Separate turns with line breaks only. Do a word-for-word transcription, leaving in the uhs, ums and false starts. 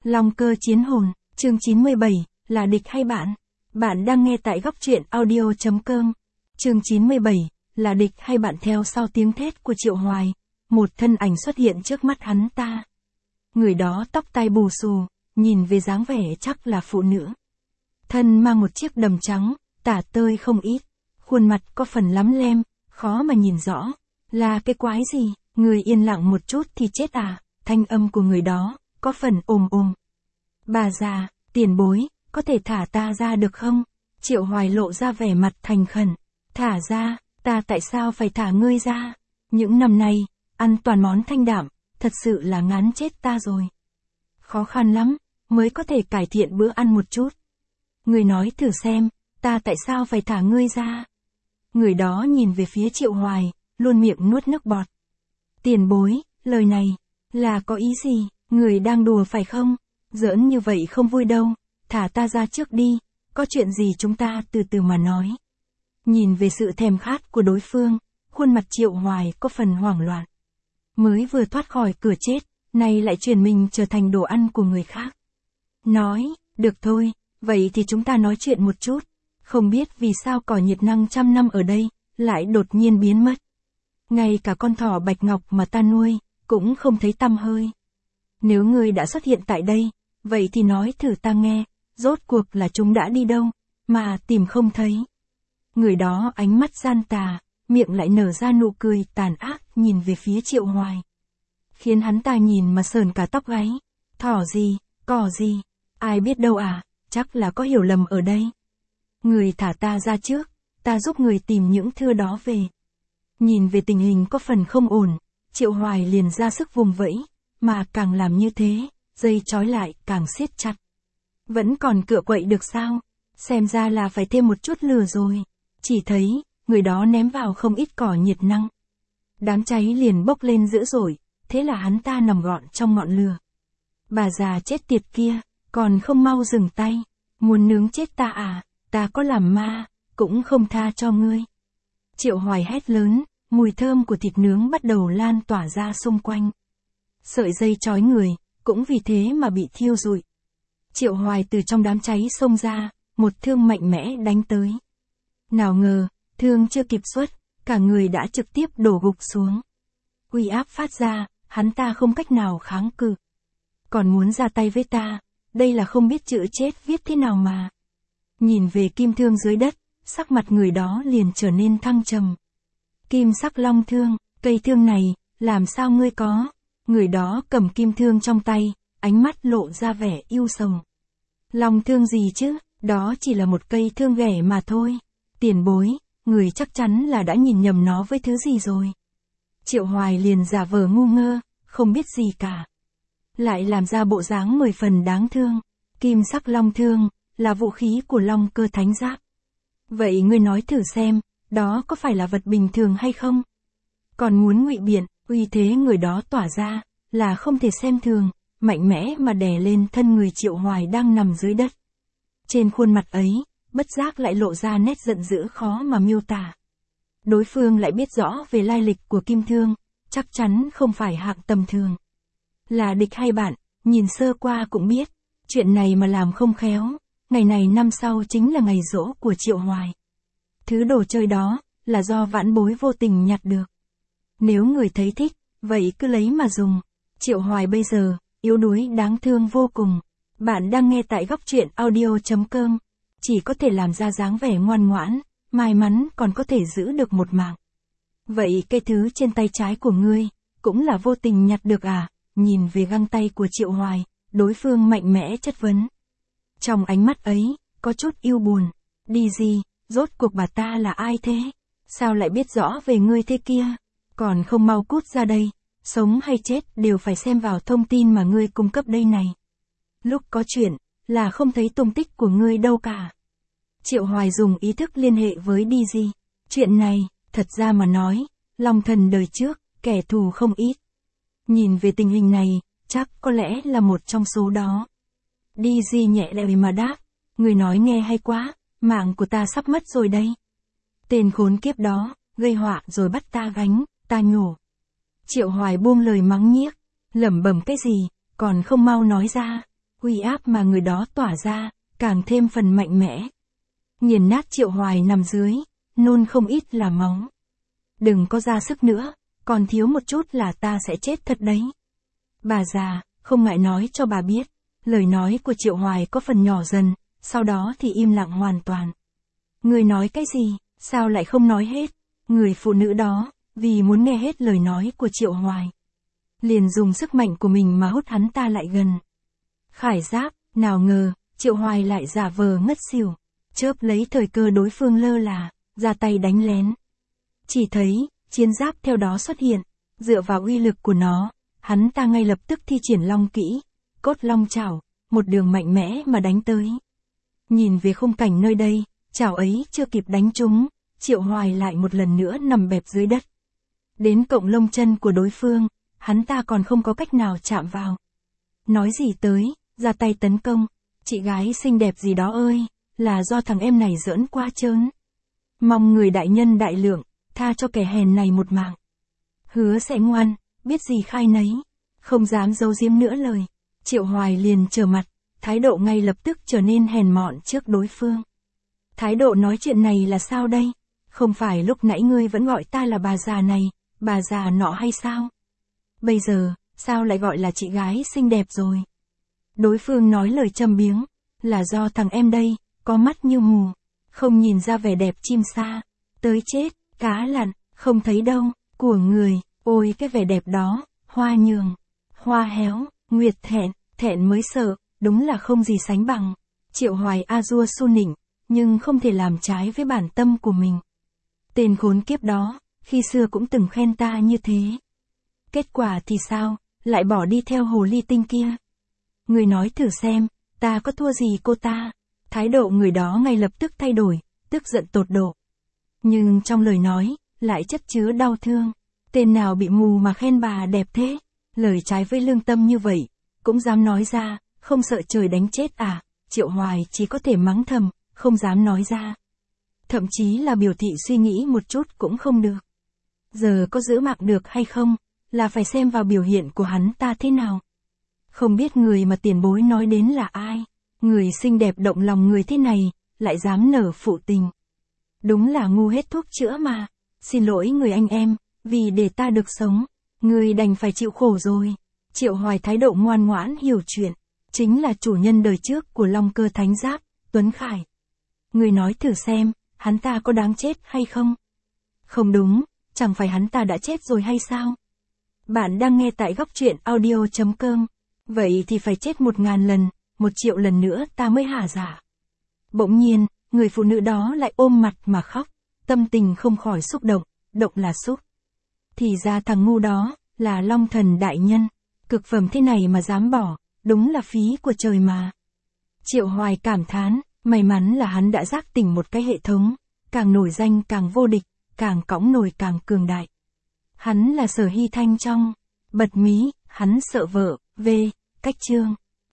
Long cơ chiến hồn, chương chín mươi bảy, là địch hay bạn? Bạn đang nghe tại góc truyện audio chấm com. Chương chín mươi bảy, là địch hay bạn? Theo sau tiếng thét của Triệu Hoài, một thân ảnh xuất hiện trước mắt hắn ta. Người đó tóc tai bù xù, nhìn về dáng vẻ chắc là phụ nữ. Thân mang một chiếc đầm trắng, tả tơi không ít, khuôn mặt có phần lắm lem, khó mà nhìn rõ. Là cái quái gì? Người yên lặng một chút thì chết à? Thanh âm của người đó có phần ồm ồm. Bà già, tiền bối, có thể thả ta ra được không? Triệu Hoài lộ ra vẻ mặt thành khẩn. Thả ra, ta tại sao phải thả ngươi ra? Những năm nay, ăn toàn món thanh đạm, thật sự là ngán chết ta rồi. Khó khăn lắm, mới có thể cải thiện bữa ăn một chút. Ngươi nói thử xem, ta tại sao phải thả ngươi ra? Người đó nhìn về phía Triệu Hoài, luôn miệng nuốt nước bọt. Tiền bối, lời này, là có ý gì? Người đang đùa phải không? Giỡn như vậy không vui đâu, thả ta ra trước đi, có chuyện gì chúng ta từ từ mà nói. Nhìn về sự thèm khát của đối phương, khuôn mặt Triệu Hoài có phần hoảng loạn. Mới vừa thoát khỏi cửa chết, nay lại chuyển mình trở thành đồ ăn của người khác. Nói, được thôi, vậy thì chúng ta nói chuyện một chút. Không biết vì sao cỏ nhiệt năng trăm năm ở đây, lại đột nhiên biến mất. Ngay cả con thỏ bạch ngọc mà ta nuôi, cũng không thấy tăm hơi. Nếu ngươi đã xuất hiện tại đây, vậy thì nói thử ta nghe, rốt cuộc là chúng đã đi đâu, mà tìm không thấy. Người đó ánh mắt gian tà, miệng lại nở ra nụ cười tàn ác nhìn về phía Triệu Hoài. Khiến hắn ta nhìn mà sờn cả tóc gáy. Thỏ gì, cỏ gì, ai biết đâu à, chắc là có hiểu lầm ở đây. Người thả ta ra trước, ta giúp người tìm những thưa đó về. Nhìn về tình hình có phần không ổn, Triệu Hoài liền ra sức vùng vẫy, mà càng làm như thế, dây trói lại càng siết chặt. Vẫn còn cựa quậy được sao? Xem ra là phải thêm một chút lửa rồi. Chỉ thấy, người đó ném vào không ít cỏ nhiệt năng. Đám cháy liền bốc lên dữ dội, thế là hắn ta nằm gọn trong ngọn lửa. Bà già chết tiệt kia, còn không mau dừng tay, muốn nướng chết ta à, ta có làm ma, cũng không tha cho ngươi. Triệu Hoài hét lớn, mùi thơm của thịt nướng bắt đầu lan tỏa ra xung quanh. Sợi dây trói người, cũng vì thế mà bị thiêu rụi. Triệu Hoài từ trong đám cháy xông ra, một thương mạnh mẽ đánh tới. Nào ngờ, thương chưa kịp xuất, cả người đã trực tiếp đổ gục xuống. Uy áp phát ra, hắn ta không cách nào kháng cự. Còn muốn ra tay với ta, đây là không biết chữ chết viết thế nào mà. Nhìn về kim thương dưới đất, sắc mặt người đó liền trở nên thăng trầm. Kim sắc long thương, cây thương này, làm sao ngươi có? Người đó cầm kim thương trong tay, ánh mắt lộ ra vẻ yêu sầu. Long thương gì chứ, đó chỉ là một cây thương ghẻ mà thôi. Tiền bối, người chắc chắn là đã nhìn nhầm nó với thứ gì rồi. Triệu Hoài liền giả vờ ngu ngơ, không biết gì cả. Lại làm ra bộ dáng mười phần đáng thương. Kim sắc long thương, là vũ khí của long cơ thánh giáp. Vậy ngươi nói thử xem, đó có phải là vật bình thường hay không? Còn muốn ngụy biện, uy thế người đó tỏa ra, là không thể xem thường, mạnh mẽ mà đè lên thân người Triệu Hoài đang nằm dưới đất. Trên khuôn mặt ấy, bất giác lại lộ ra nét giận dữ khó mà miêu tả. Đối phương lại biết rõ về lai lịch của kim thương, chắc chắn không phải hạng tầm thường. Là địch hay bạn, nhìn sơ qua cũng biết, chuyện này mà làm không khéo, ngày này năm sau chính là ngày giỗ của Triệu Hoài. Thứ đồ chơi đó, là do vãn bối vô tình nhặt được. Nếu người thấy thích, vậy cứ lấy mà dùng. Triệu Hoài bây giờ, yếu đuối đáng thương vô cùng. Bạn đang nghe tại góc truyện audio chấm com. Chỉ có thể làm ra dáng vẻ ngoan ngoãn, may mắn còn có thể giữ được một mạng. Vậy cái thứ trên tay trái của ngươi, cũng là vô tình nhặt được à? Nhìn về găng tay của Triệu Hoài, đối phương mạnh mẽ chất vấn. Trong ánh mắt ấy, có chút yêu buồn. Đi gì, rốt cuộc bà ta là ai thế? Sao lại biết rõ về ngươi thế kia? Còn không mau cút ra đây, sống hay chết đều phải xem vào thông tin mà ngươi cung cấp đây này. Lúc có chuyện, là không thấy tung tích của ngươi đâu cả. Triệu Hoài dùng ý thức liên hệ với đi gì. Chuyện này, thật ra mà nói, Long Thần đời trước, kẻ thù không ít. Nhìn về tình hình này, chắc có lẽ là một trong số đó. Đi gì nhẹ lẹ mà đáp, người nói nghe hay quá, mạng của ta sắp mất rồi đây. Tên khốn kiếp đó, gây họa rồi bắt ta gánh, ta nhổ. Triệu Hoài buông lời mắng nhiếc, lẩm bẩm cái gì, còn không mau nói ra. uy áp mà người đó tỏa ra, càng thêm phần mạnh mẽ. Nghiền nát Triệu Hoài nằm dưới, nôn không ít là máu. Đừng có ra sức nữa, còn thiếu một chút là ta sẽ chết thật đấy. Bà già, không ngại nói cho bà biết, lời nói của Triệu Hoài có phần nhỏ dần, sau đó thì im lặng hoàn toàn. Người nói cái gì, sao lại không nói hết? Người phụ nữ đó, vì muốn nghe hết lời nói của Triệu Hoài, liền dùng sức mạnh của mình mà hút hắn ta lại gần. Khải Giáp, nào ngờ, Triệu Hoài lại giả vờ ngất xỉu, chớp lấy thời cơ đối phương lơ là, ra tay đánh lén. Chỉ thấy, chiến giáp theo đó xuất hiện, dựa vào uy lực của nó, hắn ta ngay lập tức thi triển long kỹ, cốt long chảo, một đường mạnh mẽ mà đánh tới. Nhìn về khung cảnh nơi đây, chảo ấy chưa kịp đánh trúng, Triệu Hoài lại một lần nữa nằm bẹp dưới đất. Đến cộng lông chân của đối phương, hắn ta còn không có cách nào chạm vào. Nói gì tới, ra tay tấn công, chị gái xinh đẹp gì đó ơi, là do thằng em này giỡn qua trớn. Mong người đại nhân đại lượng, tha cho kẻ hèn này một mạng. Hứa sẽ ngoan, biết gì khai nấy, không dám giấu giếm nữa lời. Triệu Hoài liền trở mặt, thái độ ngay lập tức trở nên hèn mọn trước đối phương. Thái độ nói chuyện này là sao đây? Không phải lúc nãy ngươi vẫn gọi ta là bà già này, bà già nọ hay sao? Bây giờ, sao lại gọi là chị gái xinh đẹp rồi? Đối phương nói lời châm biếng, là do thằng em đây, có mắt như mù, không nhìn ra vẻ đẹp chim sa, tới chết, cá lặn, không thấy đâu, của người, ôi cái vẻ đẹp đó, hoa nhường, hoa héo, nguyệt thẹn, thẹn mới sợ, đúng là không gì sánh bằng. Triệu Hoài a dua su nịnh, nhưng không thể làm trái với bản tâm của mình. Tên khốn kiếp đó, khi xưa cũng từng khen ta như thế. Kết quả thì sao, lại bỏ đi theo hồ ly tinh kia. Người nói thử xem, ta có thua gì cô ta? Thái độ người đó ngay lập tức thay đổi, tức giận tột độ. Nhưng trong lời nói, lại chất chứa đau thương. Tên nào bị mù mà khen bà đẹp thế? Lời trái với lương tâm như vậy, cũng dám nói ra, không sợ trời đánh chết à? Triệu Hoài chỉ có thể mắng thầm, không dám nói ra. Thậm chí là biểu thị suy nghĩ một chút cũng không được. Giờ có giữ mạng được hay không, là phải xem vào biểu hiện của hắn ta thế nào. Không biết người mà tiền bối nói đến là ai, người xinh đẹp động lòng người thế này, lại dám nở phụ tình. Đúng là ngu hết thuốc chữa mà, xin lỗi người anh em, vì để ta được sống, người đành phải chịu khổ rồi. Triệu Hoài thái độ ngoan ngoãn hiểu chuyện, chính là chủ nhân đời trước của Long Cơ Thánh Giáp, Tuấn Khải. Người nói thử xem, hắn ta có đáng chết hay không? Không đúng, chẳng phải hắn ta đã chết rồi hay sao? Bạn đang nghe tại góc truyện audio chấm com. Vậy thì phải chết một ngàn lần, một triệu lần nữa ta mới hả dạ. Bỗng nhiên, người phụ nữ đó lại ôm mặt mà khóc, tâm tình không khỏi xúc động, động là xúc. Thì ra thằng ngu đó, là Long Thần đại nhân, cực phẩm thế này mà dám bỏ, đúng là phí của trời mà. Triệu Hoài cảm thán, may mắn là hắn đã giác tỉnh một cái hệ thống, càng nổi danh càng vô địch, càng cõng nổi càng cường đại. Hắn là Sở Hy Thanh trong Bật Mí, hắn sợ vợ, V, cách chương.